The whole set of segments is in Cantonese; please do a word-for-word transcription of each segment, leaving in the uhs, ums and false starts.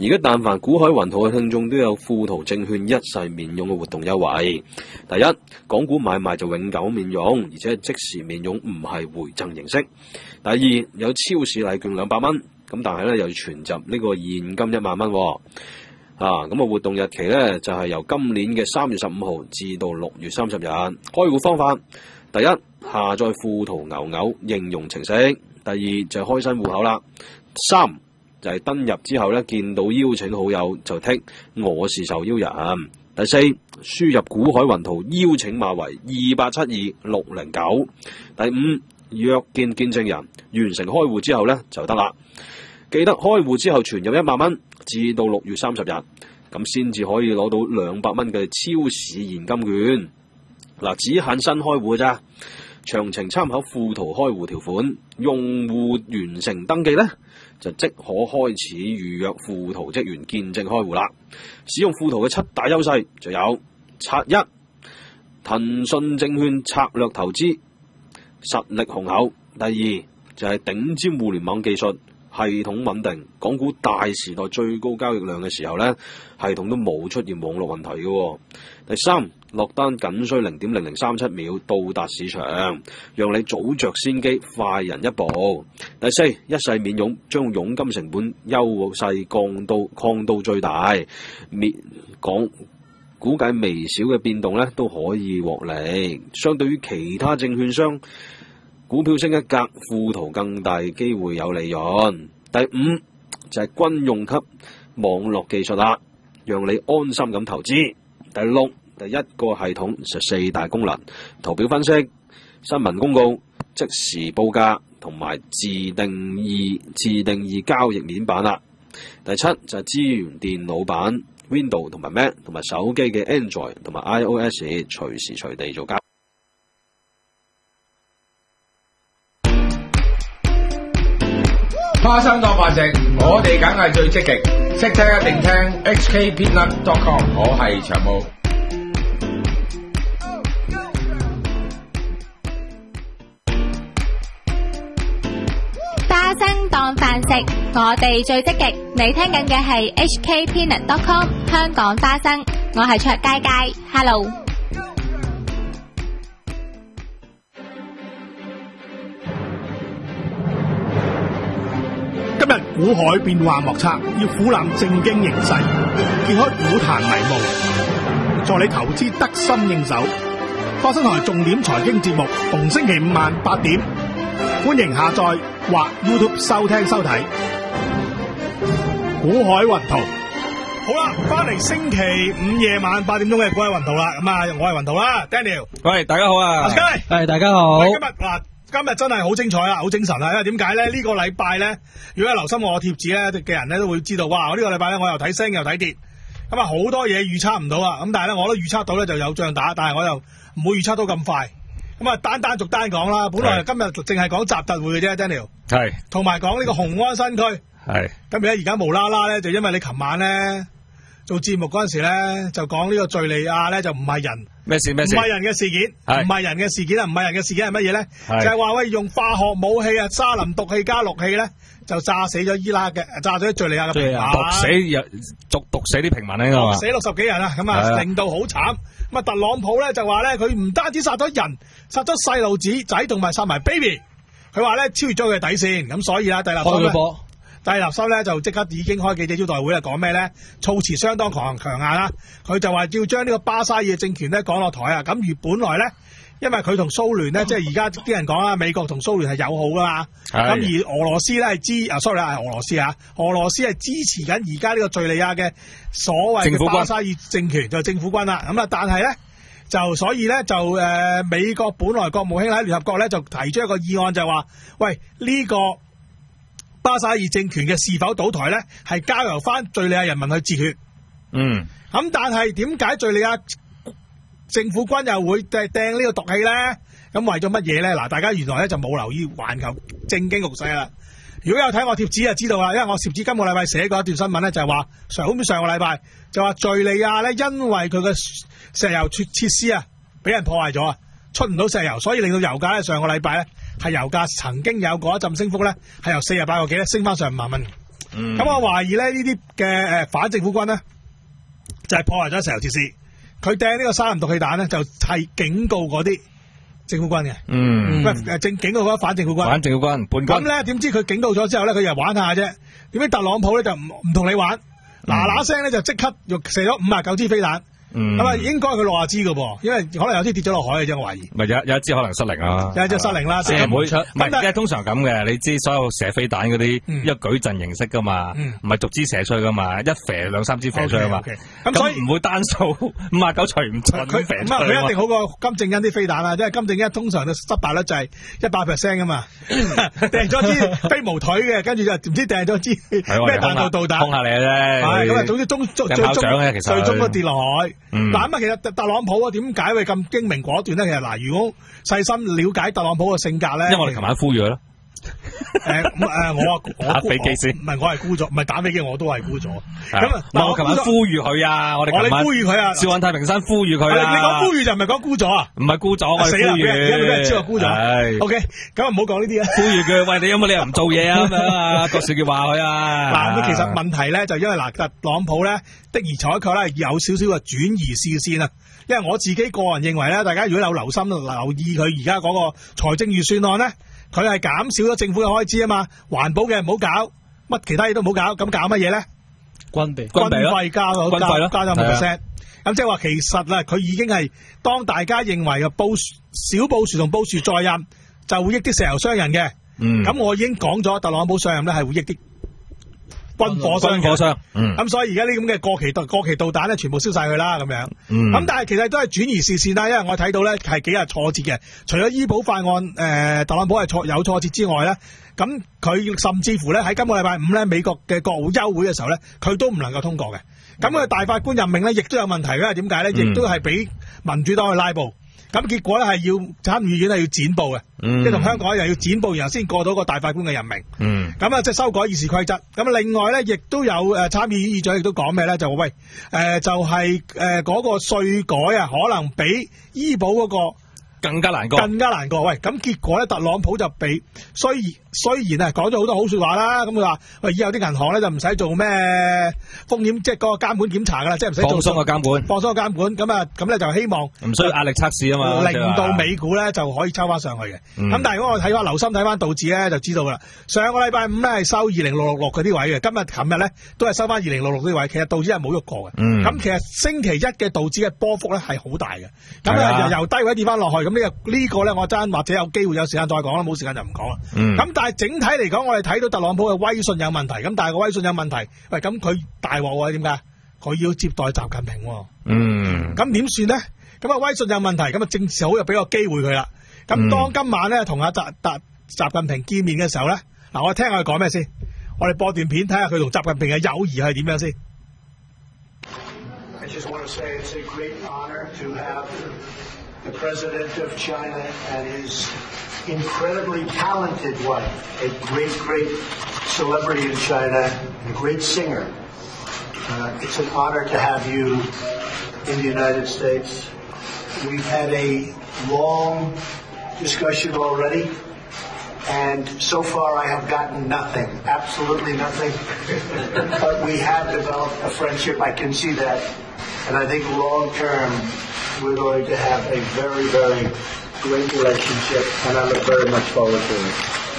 而家但凡股海雲圖嘅聽眾都有富途證券一世免佣嘅活動優惠。第一，港股買賣就永久免佣，而且係即時免佣，唔係回贈形式。第二，有超市禮券兩百蚊，咁但係咧又要存入呢個現金一萬蚊。啊，咁啊活動日期咧就係、是、由今年嘅三月十五號至到六月三十日。開戶方法，第一，下載富途牛牛應用程式；第二就係開新戶口啦；三就係登入之後咧，見到邀請好友就剔我是受邀人；第四，輸入股海雲圖邀請碼為二八七二六零九；第五，約見見證人，完成開戶之後咧就得啦。記得開戶之後存入一萬蚊，至到六月三十日，咁先至可以攞到兩百蚊嘅超市現金券。嗱，只限新開戶咋，詳情參考富途開戶條款。用戶完成登記咧，就即可開始預約富途職員見證開戶啦。使用富途嘅七大優勢就有：拆一，騰訊證券策略投資，實力雄厚；第二就係、是、頂尖互聯網技術，系統穩定。港股大時代最高交易量嘅時候咧，系統都冇出現網絡問題嘅。第三，落單僅需零點零零三七秒到達市場，讓你早着先機，快人一步。第四，一世免佣，將佣金成本優勢降到降到最大，免講估計微小嘅變動咧都可以獲利。相對於其他證券商，股票升一格，富途更大機會有利潤。第五就係、是、軍用級網絡技術啦，讓你安心咁投資。第六，第一個系統就四大功能：圖表分析、新聞公告、即時報價同埋自定義自定義交易面板啦。第七就係資源電腦版 Windows 同埋 Mac 同埋手機嘅 Android 同埋 iOS 隨時隨地做交易。 花生當飯食，我哋梗係最積極，識聽一定聽 H K Peanut dot com， 我係長毛。 花生當飯食，我哋最積極。你聽緊嘅係 H K Peanut dot com 香港花生，我係卓佳佳 ，Hello。 今日股海變幻莫測，要俯覽正經形勢，揭開股壇迷霧，助你投資得心應手。花生台重點財經節目，逢星期五晚八點，歡迎下載或 YouTube 收聽收睇。股海雲圖，好啦，翻嚟星期五夜晚八點鐘嘅股海雲圖啦。咁啊，我係雲圖啦 ，Daniel。 喂，大家好啊！ 阿 Sky， 係大家好。 今日嗱。今日真係好精彩啊，好精神啊！因為點解咧？呢、這個禮拜咧，如果有留心我貼紙咧嘅人咧，都會知道，哇！我、這、呢個禮拜咧，我又睇升又睇跌，咁啊好多嘢預測唔到啊！咁但係咧，我都預測到咧就有仗打，但係我又唔會預測到咁快。咁啊，單單逐單講啦。本來今日淨係講習特會嘅啫 ，Daniel。係。同埋講呢個雄安新區。係。咁而家而家無啦啦咧，就因為你琴晚咧做節目嗰陣時咧，就講呢個敘利亞咧就唔係人。咩事咩事？唔係人嘅事件，唔係人嘅事件啊！唔係人嘅事件係乜嘢咧？就係話喂，用化學武器啊，沙林毒氣加氯氣咧，就炸死咗伊拉克嘅，炸咗敘利亞嘅平民， 毒死毒毒死啲平民咧， 毒死六十幾人啊！咁啊，令到好慘。咁啊，特朗普咧就話咧，佢唔單止殺咗人，殺咗細路子仔，同埋殺埋 baby。佢話咧超越咗佢嘅底線，咁所以啊，蒂勒森咧，蒂勒森咧就即刻已經開記者招待會啊，講咩咧？措辭相當強強硬啦。佢就話要將呢個巴沙爾政權咧趕落台啊！咁而本來咧，因為佢同蘇聯咧，即係而家啲人講啦，美國同蘇聯係友好噶嘛。咁而俄羅斯咧係支啊 ，sorry 係俄羅斯啊，俄羅斯係支持緊而家呢個敘利亞嘅所謂嘅巴沙爾政權，就係政府軍啦。咁啊，但係咧就所以咧就誒、呃、美國本來國務卿喺聯合國咧就提出一個議案，就話喂呢、這個巴沙爾政權嘅是否倒台咧，係交由翻敘利亞人民去自決。嗯。咁但係點解敘利亞政府軍又會掟掟呢個毒氣咧？咁為咗乜嘢咧？嗱，大家原來咧就冇留意環球政經局勢啦。如果有睇我貼紙就知道啦，因為我貼紙今個禮拜寫過一段新聞咧，就係話上好似上個禮拜就話敘利亞咧，因為佢嘅石油設設施啊俾人破壞咗啊，出唔到石油，所以令到油價咧上個禮拜咧係油價曾經有過一陣升幅咧，係由四十八個幾咧升翻上五萬蚊。 咁、嗯、我懷疑咧呢啲嘅誒反政府軍呢，就係、是、破壞咗石油設施。佢掟呢個沙林毒氣彈咧，就係、是、警告嗰啲政府軍嘅。嗯，誒正警告嗰反政府軍。 反政府軍叛軍。咁咧點知佢警告咗之後咧，佢又玩下啫。點解特朗普咧就唔唔同你玩？嗱嗱聲咧就即刻又射咗五十九支飛彈。咁啊，應該佢六十支㗎噃，因為可能有啲跌咗落海嘅啫，我懷疑。 咪有有一支可能失靈啦， 有一支失靈啦， 即係唔會出。唔係，因為通常咁嘅，你知所有射飛彈嗰啲一個矩陣形式噶嘛，唔係逐支射出去噶嘛，一射兩三支射出去嘛。咁所以唔會單數五十九除唔準佢射出去。 咁啊，佢一定好過金正恩啲飛彈啦，因為金正恩通常嘅失敗率就係一百 percent 噶嘛，掟咗支飛毛腿嘅，跟住就唔知掟咗支咩彈道導彈， 空下你啫。 係咁啊，總之終最終最終都跌落海。嗱咁啊，其實。特朗普啊，點解會咁精明果斷咧？其實嗱，如果細心了解特朗普嘅性格咧， 因為我哋琴晚呼籲佢咯。 誒咁誒，我啊， 打飛機先， 唔係我係沽咗，唔係打飛機我都係沽咗。咁啊， 我琴晚呼籲佢啊，我哋琴晚呼籲佢啊， 笑運太平山呼籲佢啊。 你講呼籲就唔係講沽咗啊？ 唔係沽咗，我係呼籲。 而家俾人知我沽咗。O K，咁啊唔好講呢啲啊。 呼籲佢，喂，你有冇理由唔做嘢啊？咁樣啊，郭少傑話佢啊。 嗱，咁其實問題咧就因為嗱，特朗普咧的而且確咧有少少嘅轉移視線啊。因為我自己個人認為咧，大家如果有留心留意佢而家嗰個財政預算案咧，佢係減少咗政府嘅開支啊嘛，環保嘅唔好搞，乜其他嘢都唔好搞，咁搞乜嘢咧？ 軍備， 軍費加咗， 軍費咯， 加咗五 percent。咁即係話其實啦，佢已經係當大家認為嘅布小布殊同布殊在任就會益啲石油商人嘅。嗯，咁我已經講咗，特朗普上任咧係會益啲軍火商嘅。軍火商，嗯，咁所以而家呢咁嘅過期導過期導彈咧，全部燒晒佢啦，咁樣。嗯，咁但係其實都係轉移視線啦，因為我睇到咧係幾日挫折嘅。除咗醫保法案，誒、呃，特朗普係挫有挫折之外咧，咁佢甚至乎咧喺今個禮拜五咧，美國嘅國會休會嘅時候咧，佢都唔能夠通過嘅。咁佢大法官任命咧，亦都有問題，因為點解咧？亦都係俾民主黨去拉布。咁結果咧係要參議院係要剪布嘅，即係同香港一樣要剪布，然後先過到個大法官嘅任命。嗯，咁啊即係修改議事規則。咁另外咧，亦都有誒參議院議長亦都講咩咧？就話喂誒、呃，就係誒嗰個稅改啊，可能比醫保嗰、那個。 更加難過， 更加難過。喂，咁結果咧，特朗普就俾雖然雖然啊講咗好多好說話啦，咁佢話喂以後啲銀行咧就唔使做咩風險，即係嗰個監管檢查噶啦，即係唔使做放鬆個監管， 放鬆個監管。咁啊咁咧就希望唔需要壓力測試啊嘛， 令到美股咧就可以抽翻上去嘅。咁、嗯、但係如果我睇翻留心睇翻道指咧，就知道噶啦。上個禮拜五咧係收二零六六六嗰啲位嘅，今日琴日咧都係收翻二零六六啲位。其實道指係冇喐過嘅。咁、嗯、其實星期一嘅道指嘅波幅咧係好大嘅。咁啊由低位跌翻落去，咁呢個呢個咧我真或者有機會有時間再講啦，冇時間就唔講啦。咁、嗯、但係整體嚟講，我哋睇到特朗普嘅威信有問題。咁但係個威信有問題，喂咁佢大鑊喎？點解？佢要接待習近平喎。嗯。咁點算咧？咁啊威信有問題，咁啊政治好又俾個機會佢啦。咁當今晚咧同阿習習習近平見面嘅時候咧，嗱我聽下佢講咩先。我哋播段片睇下佢同習近平嘅友誼係點樣先。I just want to say it's a great honor to have the President of China and his incredibly talented wife, a great, great celebrity in China, a great singer. Uh, it's an honor to have you in the United States. We've had a long discussion already, and so far I have gotten nothing, absolutely nothing. But we have developed a friendship, I can see that, and I think long term we're going to have a very, very great relationship, and I look very much forward to it.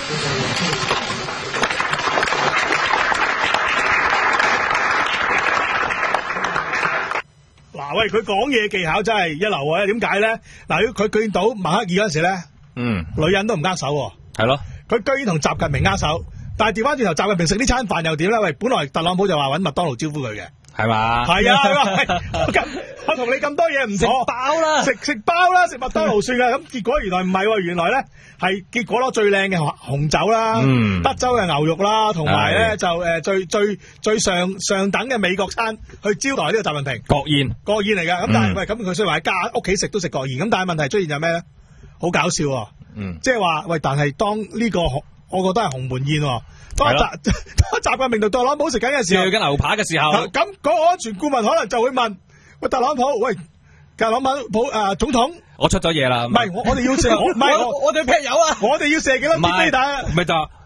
嗱，喂，佢講嘢技巧真係一流啊！點解咧？嗱，如果佢見到默克爾嗰陣時咧，嗯，女人都唔握手喎，係咯，佢居然同習近平握手，但係調翻轉頭，習近平食呢餐飯又點咧？喂，本來特朗普就話揾麥當勞招呼佢嘅。係嘛？係啊，係嘛？咁我同你咁多嘢唔妥，食飽啦，食食包啦，食麥當勞算啦。咁結果原來唔係喎，原來咧係結果攞最靚嘅紅酒啦，嗯、德州嘅牛肉啦，同埋咧就誒最最最上上等嘅美國餐去招待呢個習近平。國宴，國宴嚟㗎。咁但係、嗯、喂，咁佢雖然話喺家屋企食都食國宴，咁但係問題出現就係咩咧？好搞笑喎！嗯，即係話喂，但係當呢、呢個我覺得係鴻門宴喎。當習當習近平同特朗普食緊嘅時候，食緊牛扒嘅時候，咁嗰個安全顧問可能就會問：喂，特朗普，喂，特朗普誒、呃、總統，我出咗嘢啦，唔係我我哋要射，唔係我我哋劈友啊，我哋要射幾多支飛彈？唔係就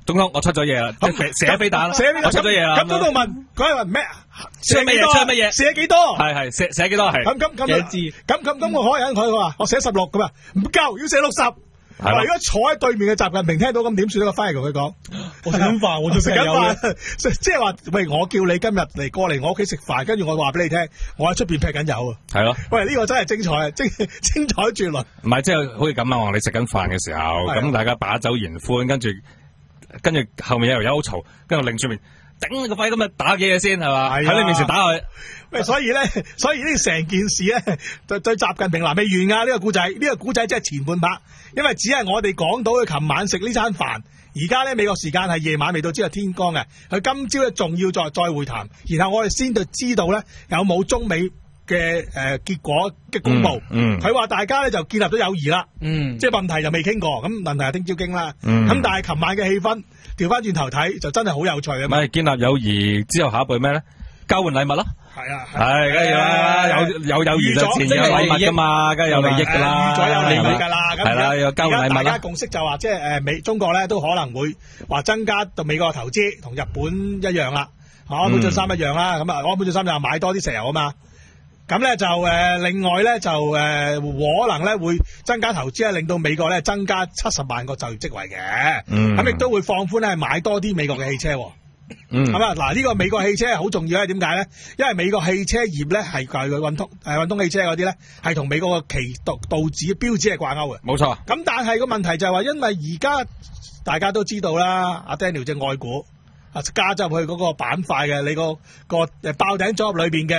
總統我出咗嘢啦，射咗飛彈啦， 射咗我出咗嘢啦。 咁嗰度問佢係話咩？ 射乜嘢？射乜嘢？ 射幾多？ 係係射射幾多？係咁咁咁咁咁咁我可以忍佢話我寫十六咁啊，唔夠要寫六十。嗱，如果坐喺對面嘅習近平聽到咁點算呢？個翻嚟同佢講，我食緊飯，我仲食緊飯，即係話喂，我叫你今日嚟過嚟我屋企食飯，跟住我話俾你聽，我喺出邊劈緊油啊！係咯，喂，呢個真係精彩啊，精精彩絕倫。 唔係，即係好似咁啊！我你食緊飯嘅時候，咁大家把酒言歡，跟住跟住後面有條友好嘈，跟住擰住面頂你個肺咁啊，打幾嘢先係嘛？喺你面前打佢。 喂，所以咧，所以呢成件事咧，對對習近平嗱未完啊！呢個古仔，呢個古仔真係前半 part，因為只係我哋講到佢琴晚食呢餐飯，而家咧美國時間係夜晚未到，朝日天光嘅，佢今朝咧仲要再再會談，然後我哋先就知道咧有冇中美嘅誒、呃、結果嘅公佈。嗯，佢、嗯、話大家咧就建立咗友誼啦。嗯，即係問題就未傾過，咁問題係聽朝傾啦。嗯，咁但係琴晚嘅氣氛調翻轉頭睇就真係好有趣啊！ 咪建立友誼之後下一步咩咧？交換禮物咯。係啊， 係梗係要啦，有有友誼就自然有禮物噶嘛，梗係有利益噶啦， 預咗有利益噶啦， 係啦，有交換禮物啦。 大家共識就話，即係誒美中國咧都可能會話增加到美國嘅投資，同日本一樣啦，安倍晉三一樣啦。咁啊，安倍晉三就話買多啲石油啊嘛。咁咧就誒，另外咧就誒，可能咧會增加投資咧，令到美國咧增加七十萬個就業職位嘅。咁亦都會放寬咧買多啲美國嘅汽車。嗯，咁啊，嗱呢個美國汽車係好重要咧，點解咧？因為美國汽車業咧係佢運通誒運通汽車嗰啲咧係同美國嘅旗道道指標誌係掛鈎嘅。冇錯。咁但係個問題就係話，因為而家大家都知道啦，阿 Daniel 隻愛股啊加入去嗰個板塊嘅，你個個誒爆頂組合裏邊嘅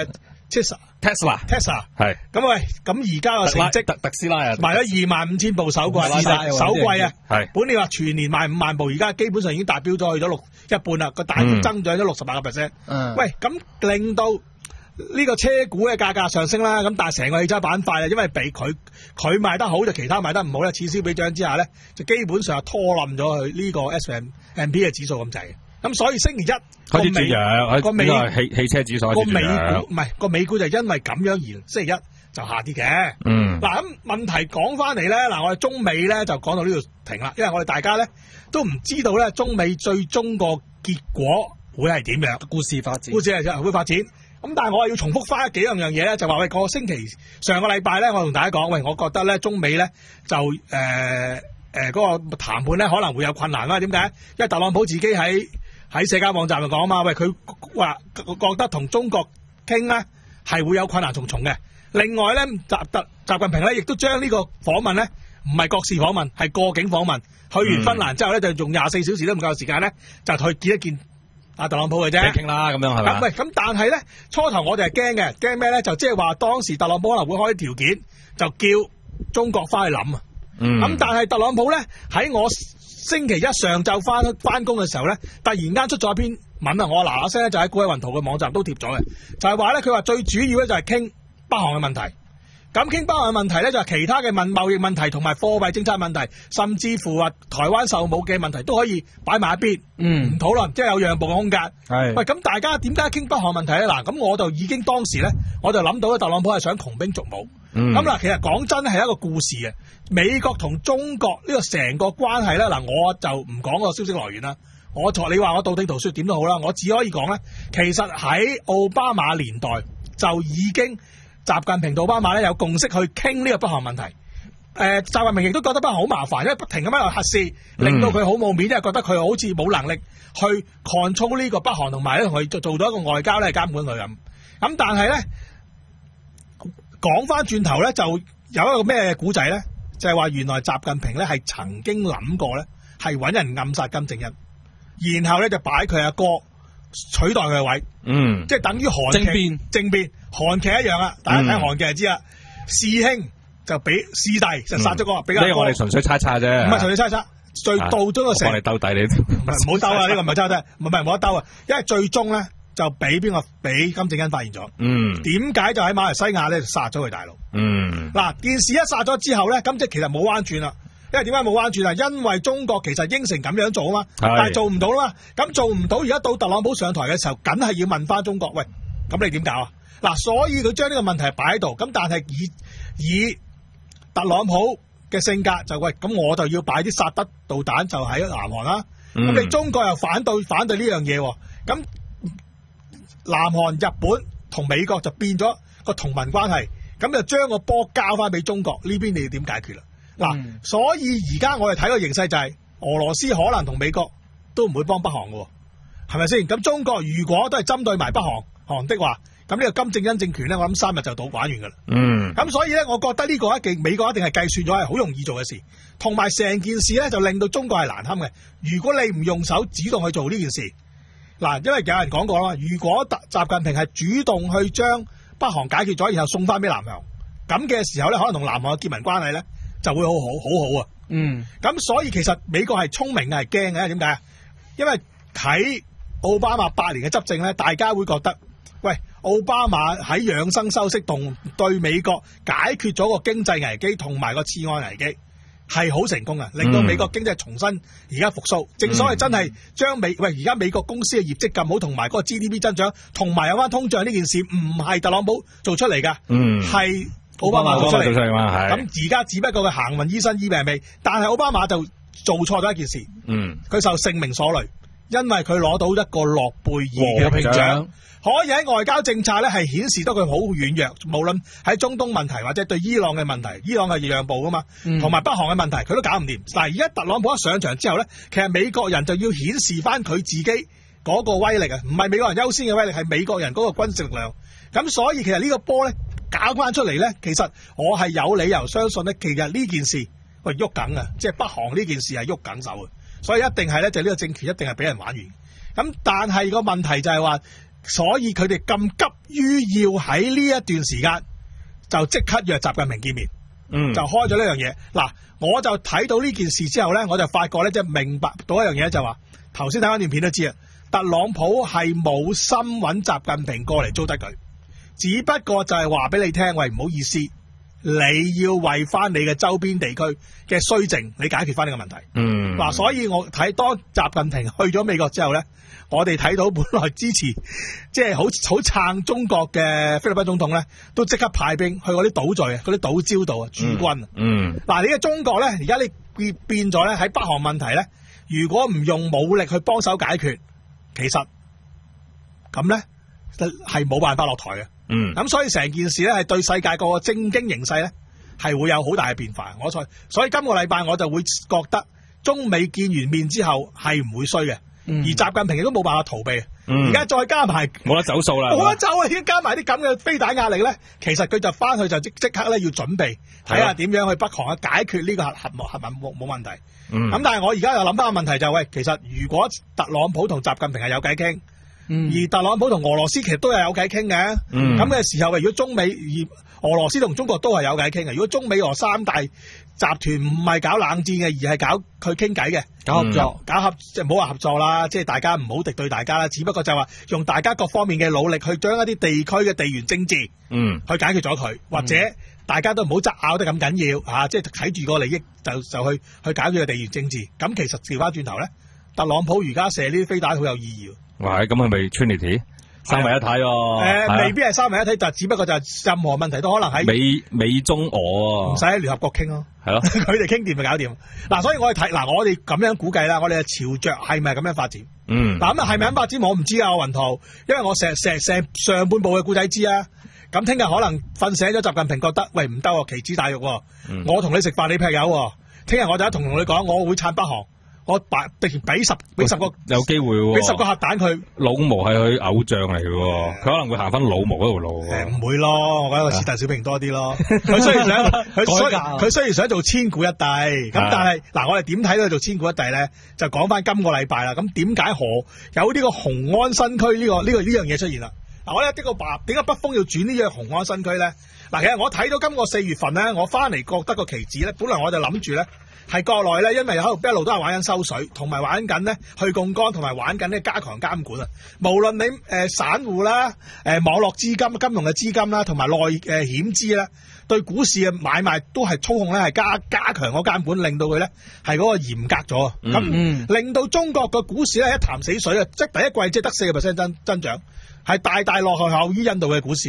Tesla Tesla 係。咁喂，咁而家個成績特特斯拉啊賣咗二萬五千部首季，首季啊，係本嚟話全年賣五萬部，而家基本上已經達標咗去咗六一半啦，個大增長咗六十八個 percent。嗯，喂，咁令到呢個車股嘅價格上升啦，咁但係成個汽車板塊啊，因為俾佢佢賣得好，就其他賣得唔好咧，此消彼長之下咧，就基本上係拖冧咗佢呢個 S and P 嘅指數咁滯嘅。咁所以星期一開始轉弱，個美汽汽車指數個美股唔係個美股就因為咁樣而星期一就下跌嘅。嗯，嗱咁問題講翻嚟咧，嗱我哋中美咧就講到呢度停啦，因為我哋大家咧都唔知道咧中美最終個結果會係點樣，故事發展，故事係會發展。咁但係我係要重複翻幾樣樣嘢咧，就話喂個星期上個禮拜咧，我同大家講，喂我覺得咧中美咧就誒誒嗰個談判咧可能會有困難啦。點解？因為特朗普自己喺喺社交網站度講啊嘛，喂佢話覺得同中國傾咧係會有困難重重嘅。另外咧，習特習近平咧亦都將呢個訪問咧唔係國事訪問，係過境訪問。去完芬蘭之後咧，就用廿四小時都唔夠時間咧，就去見一見阿特朗普嘅啫。 傾啦，咁樣係咪？ 喂，咁但係咧，初頭我哋係驚嘅，驚咩咧？就即係話當時特朗普可能會開條件，就叫中國翻去諗啊。咁、嗯、但係特朗普咧喺我星期一上晝翻翻工嘅時候咧，突然間出咗一篇文啊，我嗱嗱聲咧就喺古偉雲圖嘅網站都貼咗嘅，就係話咧佢話最主要咧就係傾北韓嘅問題。咁傾北韓嘅問題咧就係其他嘅問貿易問題同埋貨幣政策問題，甚至乎話台灣售武嘅問題都可以擺埋一邊，嗯，唔討論，即係有讓步嘅空間。係喂，咁大家點解傾北韓問題咧？嗱，咁我就已經當時咧，我就諗到咧，特朗普係想窮兵黷武。咁嗱、嗯，其實講真係一個故事嘅，美國同中國呢個成個關係咧，嗱，我就唔講個消息來源啦。我錯，你話我道聽途說點都好啦，我只可以講咧，其實喺奧巴馬年代就已經。習近平同奧巴馬咧有共識去傾呢個北韓問題。誒、呃，習近平亦都覺得北韓好麻煩，因為不停咁喺度核試，令到佢好冇面，因為覺得佢好似冇能力去 control 呢個北韓，同埋咧同佢做做到一個外交咧監管佢咁。咁但係咧講翻轉頭咧，就有一個咩古仔咧，就係、是、話原來習近平咧係曾經諗過咧，係揾人暗殺金正恩，然後咧就擺佢阿哥取代佢嘅位，嗯，即係等於韓劇政變，政變韓劇一樣啊！大家睇韓劇就知啦，師兄就俾師弟就殺咗個比較多。呢個我哋純粹猜測啫，唔係純粹猜測，最到終個成。我哋鬥底你，唔好鬥啊！呢個唔係猜測，唔係冇得鬥啊！因為最終咧就俾邊個俾金正恩發現咗，嗯，點解就喺馬來西亞咧殺咗佢大佬？嗯，嗱，件事一殺咗之後咧，咁即係其實冇彎轉啦。因為點解冇彎轉啊？因為中國其實應承咁樣做啊嘛，但係做唔到啦嘛。咁做唔到，而家到特朗普上台嘅時候，梗係要問翻中國，喂，咁你點搞啊？嗱，所以佢將呢個問題擺喺度，咁但係以以特朗普嘅性格就喂，咁我就要擺啲薩德導彈就喺南韓啦。 咁、嗯、你中國又反對反對呢樣嘢，咁南韓、日本同美國就變咗個同盟關係，咁就將個波交翻俾中國呢邊，你要點解決啦？嗱、嗯，所以而家我哋睇個形勢就係、是、俄羅斯可能同美國都唔會幫北韓嘅，係咪先？咁中國如果都係針對埋北韓韓的話，咁呢個金正恩政權咧，我諗三日就到玩完噶啦。嗯，咁所以咧，我覺得呢個一定美國一定係計算咗係好容易做嘅事，同埋成件事咧就令到中國係難堪嘅。如果你唔用手主動去做呢件事，嗱，因為有人講過啦，如果習習近平係主動去將北韓解決咗，然後送翻俾南韓，咁嘅時候咧，可能同南韓嘅結盟關係咧就會好好好好啊。嗯，咁所以其實美國係聰明嘅，係驚嘅，點解？因為睇奧巴馬八年嘅執政咧，大家會覺得，喂，奧巴馬喺養生修飾同對美國解決咗個經濟危機同埋個次按危機係好成功嘅，令到美國經濟重新而家復甦。嗯、正所謂真係將美喂而家美國公司嘅業績咁好，同埋嗰個 G D P 增長，同埋有翻通脹呢件事，唔係特朗普做出嚟㗎，係、嗯、奧巴馬做出嚟。咁而家只不過佢行運醫生醫病未，但係奧巴馬就做錯咗一件事，佢、嗯、受性命所累，因為佢攞到一個諾貝爾嘅評獎。可以喺外交政策咧係顯示得佢好軟弱，無論喺中東問題或者對伊朗嘅問題，伊朗係讓步噶嘛，同埋、嗯、北韓嘅問題佢都搞唔掂。但係而家特朗普一上場之後咧，其實美國人就要顯示翻佢自己嗰個威力啊，唔係美國人優先嘅威力，係美國人嗰個軍事力量。咁所以其實呢個波咧搞翻出嚟咧，其實我係有理由相信咧，其實呢件事喂喐緊啊，即係北韓呢件事係喐緊手啊，所以一定係咧就呢個政權一定係俾人玩完。咁但係個問題就係話。所以佢哋咁急於要喺呢一段時間就即刻約習近平見面，嗯，就開咗呢樣嘢。嗱，我就睇到呢件事之後咧，我就發覺咧，即係明白到一樣嘢，就話頭先睇翻段片都知啊，特朗普係冇心揾習近平過嚟糟質佢，只不過就係話俾你聽，喂，唔好意思，你要為翻你嘅周邊地區嘅衰政，你解決翻呢個問題。嗯，嗱，所以我睇當習近平去咗美國之後咧。我哋睇到本來支持即係好好撐中國嘅菲律賓總統咧，都即刻派兵去嗰啲島嶼啊，嗰啲島礁度啊駐軍。嗯，嗱、嗯，你嘅中國咧，而家你變變咗咧喺北韓問題咧，如果唔用武力去幫手解決，其實咁咧係冇辦法落台嘅。嗯，咁所以成件事咧係對世界個政經形勢咧係會有好大嘅變化。我所所以今個禮拜我就會覺得中美見完面之後係唔會衰嘅。嗯、而習近平亦都冇辦法逃避，而家、嗯、再加埋冇得走數啦，冇得走啊！而家加埋啲咁嘅飛彈壓力咧，其實佢就翻去就即即刻咧要準備睇下點樣去北韓解決呢個核核核核冇冇問題。咁、嗯、但係我而家又諗翻個問題就係、是、喂，其實如果特朗普同習近平係有偈傾，嗯、而特朗普同俄羅斯其實都係有偈傾嘅，咁嘅、嗯、時候，如果中美而俄羅斯同中國都係有偈傾嘅，如果中美俄三大集團唔係搞冷戰嘅，而係搞佢傾偈嘅，搞合作，嗯、搞合即係唔好話合作啦，即係大家唔好敵對大家啦，只不過就係話用大家各方面嘅努力去將一啲地區嘅地緣政治，嗯，去解決咗佢，或者大家都唔好爭拗得咁緊要嚇，即係睇住個利益就就去去搞住個地緣政治。咁其實調翻轉頭咧，特朗普而家射呢啲飛彈好有意義。哇！咁係咪 Trinity？三位一體喎，誒、呃啊、未必係三位一體，就只不過就係任何問題都可能喺美美中俄，唔使喺聯合國傾咯，係咯，佢哋傾掂咪搞掂。嗱，所以我哋睇嗱，我哋咁樣估計啦，我哋係朝着係咪咁樣發展？嗯，嗱咁啊係咪咁發展？我唔知啊，雲圖，因為我成成成上半部嘅故仔知啊。咁聽日可能瞓醒咗，習近平覺得喂唔得喎，棋子大肉喎，嗯、我同你食飯你劈友喎，聽日我就一同同你講，我會撐北韓。我擺俾俾十俾十個有機會喎，俾十個核彈佢。老毛係佢偶像嚟嘅，佢可能會行翻老毛嗰條路。誒唔會咯，我覺得個似鄧小平多啲咯。佢雖然想佢雖佢雖然想做千古一帝，咁但係嗱，我哋點睇佢做千古一帝咧？就講翻今個禮拜啦。咁點解何有呢個雄安新區呢個呢個呢樣嘢出現啦？嗱，我咧呢個白點解北風要轉呢樣雄安新區咧？嗱，其實我睇到今個四月份咧，我翻嚟覺得個棋子咧，本來我就諗住咧。係國內咧，因為喺度一路都係玩緊收水，同埋玩緊咧去槓桿，同埋玩緊咧加強監管啊！無論你誒、呃、散戶啦、誒、呃、網絡資金、金融嘅資金啦，同埋內誒險資咧，對股市嘅買賣都係操控咧，係加加強個監管，令到佢咧係嗰個嚴格咗啊！咁、嗯、令到中國個股市咧一潭死水啊！即係第一季即係得四個 percent 增增長，係大大落後後於印度嘅股市嘅。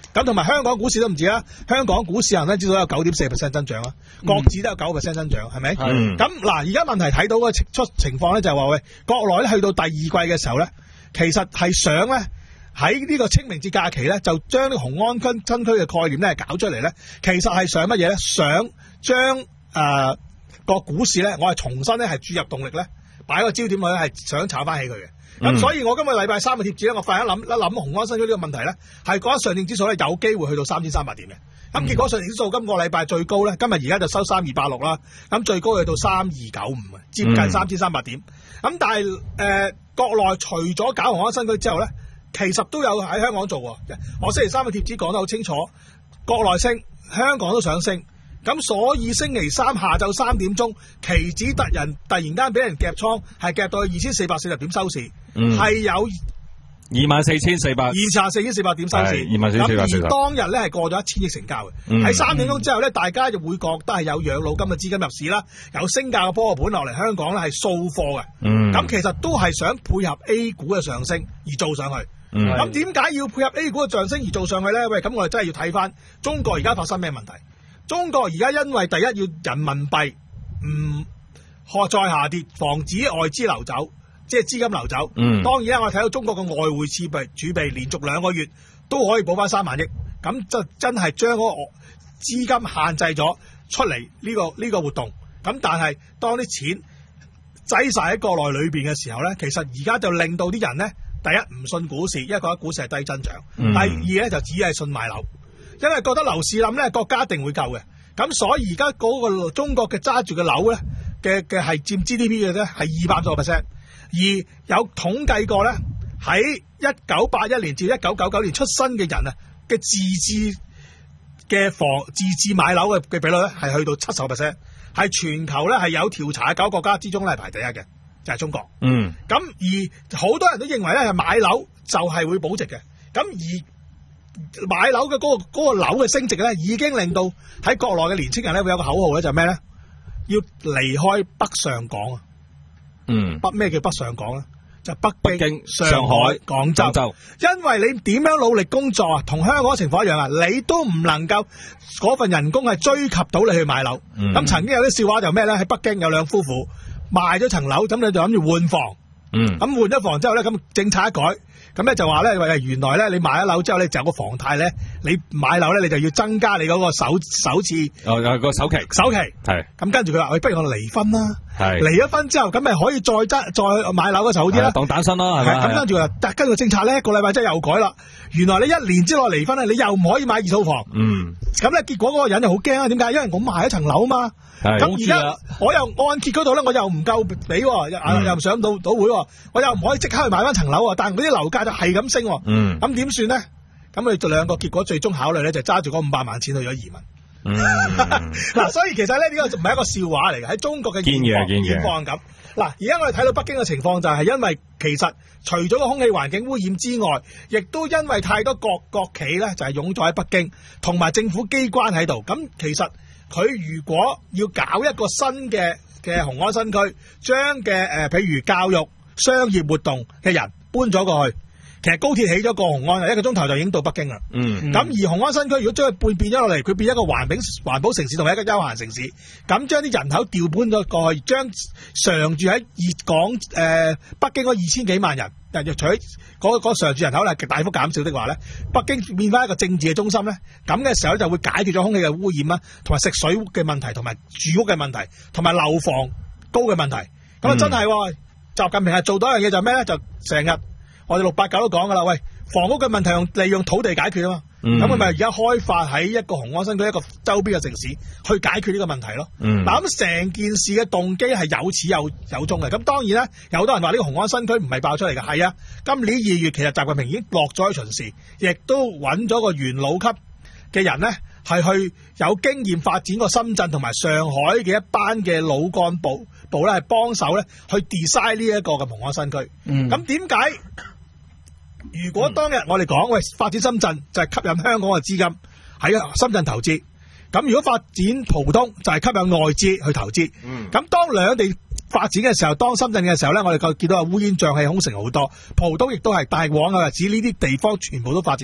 咁同埋香港股市都唔止啦，香港股市恒生指數有九點四 percent 增長啦，國指都有九 percent 增長，係咪？咁嗱，而家問題睇到個出情況咧，就係話喂，國內咧去到第二季嘅時候咧，其實係想咧喺呢個清明節假期咧，就將呢個雄安新區嘅概念咧搞出嚟咧，其實係想乜嘢咧？想將誒、呃、個股市咧，我係重新咧係注入動力咧，擺個焦點去咧，係想炒翻起佢嘅。咁、嗯、所以我今個禮拜三嘅貼紙咧，我快一諗一諗雄安新區呢個問題咧，係覺得上證指數咧有機會去到三千三百點嘅。咁、嗯、結果上證指數今個禮拜最高咧，今日而家就收三二八六啦，咁最高去到三二九五啊，接近三千三百點。咁、嗯、但係誒、呃、國內除咗搞雄安新區之後咧，其實都有喺香港做喎。我星期三嘅貼紙講得好清楚，國內升，香港都想升。咁所以星期三下晝三點鐘，期指突然突然間俾人夾倉，係夾到去二千四百四十點收市，係、嗯、有二萬四千四百， 二萬四千四百點收市。 二萬四千四百。 咁而當日咧係過咗一千億成交嘅，喺三、嗯、點鐘之後咧，大家就會覺得係有養老金嘅資金入市啦，有升價嘅波盤落嚟香港咧係掃貨嘅。咁、嗯、其實都係想配合 A 股嘅上升而做上去。咁點解要配合 A 股嘅上升而做上去咧？喂，咁我哋真係要睇翻中國而家發生咩問題？中國而家因為第一要人民幣唔可再下跌，防止外資流走，即係資金流走。嗯，當然啦，我睇到中國嘅外匯儲備儲備連續兩個月都可以補翻三萬億，咁就真係將嗰個資金限制咗出嚟呢個呢個活動。咁但係當啲錢擠晒喺國內裏邊嘅時候咧，其實而家就令到啲人咧，第一唔信股市，因為覺得股市係低增長；嗯、第二咧就只係信買樓。因為覺得樓市冧咧，國家一定會救嘅，咁所以而家嗰個中國嘅揸住嘅樓咧嘅嘅係佔 G D P 嘅咧係二百多個 percent， 而有統計過咧喺一九八一年至一九九九年出生嘅人啊嘅自置嘅房自置買樓嘅嘅比率咧係去到七十個 percent， 係全球咧係有調查嘅九個國家之中咧係排第一嘅，就係中國。嗯，咁而好多人都認為咧係買樓就係會保值嘅，咁而買樓嘅嗰個嗰個樓嘅升值咧，已經令到喺國內嘅年青人咧會有個口號咧，就係咩咧？要離開北上廣啊！嗯，北咩叫北上廣咧？就北京、北京上海、廣州。廣州。因為你點樣努力工作啊，同香港嘅情況一樣啊，你都唔能夠嗰份人工係追及到你去買樓。咁、嗯、曾經有啲笑話就咩咧？喺北京有兩夫婦賣咗層樓，咁你就諗住換房。嗯。咁換咗房之後咧，咁政策一改。咁咧就話咧，喂，原來咧你買咗樓之後咧，就有個房貸咧，你買樓咧你就要增加你嗰個首首次哦，有個首期首期係。咁跟住佢話，喂，不如我哋離婚啦，係離咗婚之後，咁咪可以再增再買樓嗰時候好啲啦，當單身咯，係咪？咁跟住話，但跟住政策咧，一個禮拜真係又改啦。原來你一年之內離婚咧，你又唔可以買二套房。嗯。咁咧結果嗰個人就好驚啊！點解？因為我賣一層樓嘛。咁而家我又按揭嗰度咧，我又唔夠俾，又又上到到會，我又唔可以即刻去買翻層樓啊！但係嗰啲樓價就係咁升，嗯，咁點算咧？咁佢哋兩個結果最終考慮咧，就揸住嗰五百萬錢去咗移民。嗯，嗱，所以其實咧呢個唔係一個笑話嚟嘅，喺中國嘅現況現況咁。嗱，而家我哋睇到北京嘅情況就係因為其實除咗個空氣環境污染之外，亦都因為太多國國企咧就係湧咗喺北京，同埋政府機關喺度。咁其實佢如果要搞一個新嘅嘅雄安新區，將嘅誒譬如教育、商業活動嘅人搬咗過去，其實高鐵起咗個雄安，一個鐘頭就已經到北京啦。嗯，咁而雄安新區如果將佢變變咗落嚟，佢變一個環保環保城市同埋一個休閒城市，咁將啲人口調搬咗過去，將常住喺粵港誒北京嗰二千幾萬人，但係除咗嗰嗰常住人口係大幅減少的話咧，北京變翻一個政治嘅中心咧，咁嘅時候咧就會解決咗空氣嘅污染啦，同埋食水嘅問題，同埋住屋嘅問題，同埋樓房高嘅問題。咁啊真係、哦，習近平係做到一樣嘢就係咩咧？就成日我哋六八九都講噶啦，喂，房屋嘅問題用利用土地解決啊嘛。咁佢咪而家開發喺一個雄安新區一個周邊嘅城市去解決呢個問題咯。嗱，咁成件事嘅動機係有始有有終嘅。咁當然咧，有好多人話呢個雄安新區唔係爆出嚟嘅，係啊。今年二月其實習近平已經落咗去巡視，亦都揾咗個元老級嘅人咧，係去有經驗發展過深圳同埋上海嘅一班嘅老幹部部咧，係幫手咧去 design 呢一個嘅雄安新區。咁點解？如果當日我哋講喂發展深圳就係吸引香港嘅資金喺深圳投資，咁如果發展浦東就係吸引外資去投資，咁、嗯、當兩地發展嘅時候，當深圳嘅時候咧，我哋就見到啊烏煙瘴氣、空城好多，浦東亦都係，但係往後日子呢啲地方全部都發展起嚟，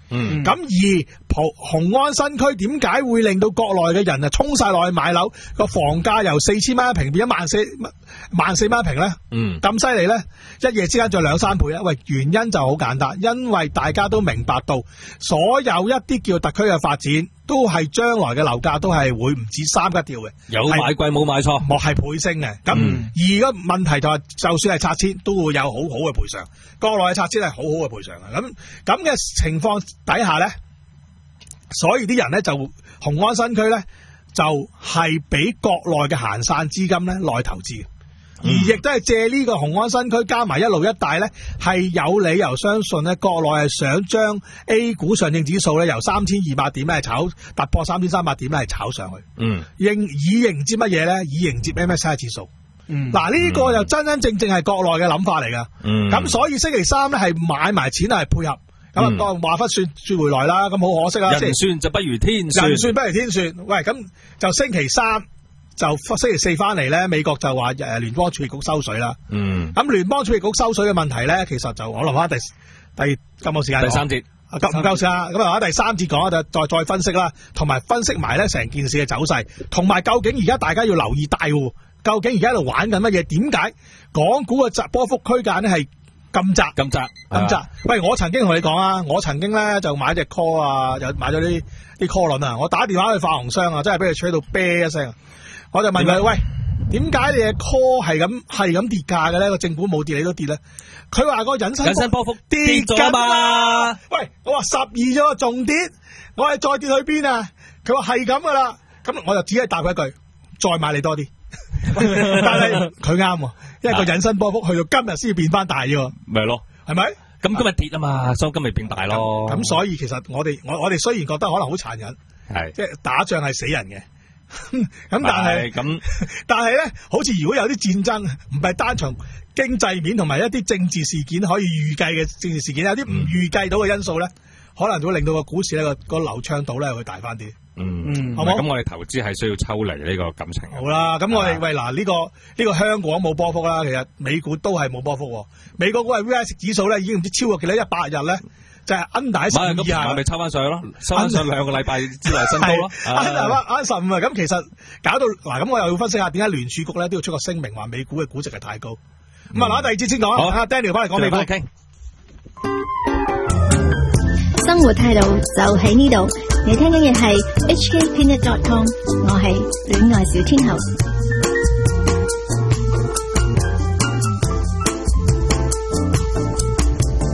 嗯，咁而浦雄安新區點解會令到國內嘅人啊衝晒落去買樓？個房價由四千蚊一平變一萬四萬四蚊一平咧？嗯，咁犀利咧，一夜之間就兩三倍啊！喂，原因就好簡單，因為大家都明白到，所有一啲叫特區嘅發展，都係將來嘅樓價都係會唔止三級調嘅， 有買貴冇買錯， 莫係倍升嘅。咁、嗯、而個問題就係、是，就算係拆遷，都會有好好嘅賠償。國內嘅拆遷係好好嘅賠償嘅。咁咁嘅情況底下咧，所以啲人咧就雄安新區咧就係、是、俾國內嘅閒散資金咧來投資。而亦都係借呢個雄安新區加埋一路一帶咧，係有理由相信咧，國內係想將 A 股上證指數咧由三千二百點咧炒突破三千三百點咧係炒上去。嗯，應以迎接乜嘢咧？以迎接 M S C I 指數。嗯，嗱呢、這個就真真正正係國內嘅諗法嚟噶。嗯，咁所以星期三咧係買埋錢係配合。咁啊，當話忽算算回來啦。咁好可惜啦， 人算就不如天算， 人算不如天算。喂，咁就星期三。就星期四翻嚟咧，美國就話誒聯邦儲備局收水啦。嗯，咁聯邦儲備局收水嘅問題咧，其實就我留翻第第咁冇時間。 第三節夠唔夠時間？咁啊，第三節講就再再分析啦，同埋分析埋咧成件事嘅走勢，同埋究竟而家大家要留意大戶，究竟而家喺度玩緊乜嘢？點解港股嘅窄波幅區間咧係咁窄？ 咁窄咁窄？喂，我曾經同你講啊，我曾經咧就買隻 call 啊，又買咗啲啲 call 輪啊，我打電話去發行商啊，真係俾佢吹到啤一聲。我就問佢：喂，點解你嘅 call 係咁係咁跌價嘅咧？個政府冇跌，你都跌咧？佢話個引伸引伸波幅跌咗嘛？喂，我話十二咗仲跌，我係再跌去邊啊？佢話係咁噶啦，咁我就只係答佢一句：再買你多啲。但係佢啱，因為個引伸波幅去到今日先要變翻大啫。 咪咯， 係咪？ 咁今日跌啊嘛，所以今日變大咯。 咁所以其實我哋我我哋雖然覺得可能好殘忍，係即係打仗係死人嘅。咁但係咁，但係咧，好似如果有啲戰爭，唔係單從經濟面同埋一啲政治事件可以預計嘅政治事件，有啲唔預計到嘅因素咧，可能會令到個股市咧個個流暢度咧會大翻啲。 嗯，好冇？咁我哋投資係需要抽離呢個感情。 好啦，咁我哋喂嗱呢個呢個香港冇波幅啦，其實美股都係冇波幅。美國股係 V I X 指數咧已經唔知超過幾多一百日咧。就係 under 十五以下， 咪抽翻上去咯，抽翻上兩個禮拜之內新高咯。 under 十五啊，咁其實搞到嗱，咁我又要分析下點解聯儲局咧都要出個聲明話美股嘅估值係太高。咁啊，嗱第二節先講，阿 Daniel 翻嚟講美股。 生活態度就喺呢度，你聽緊嘅係 H K Peanut dot com， 我係戀愛小天后。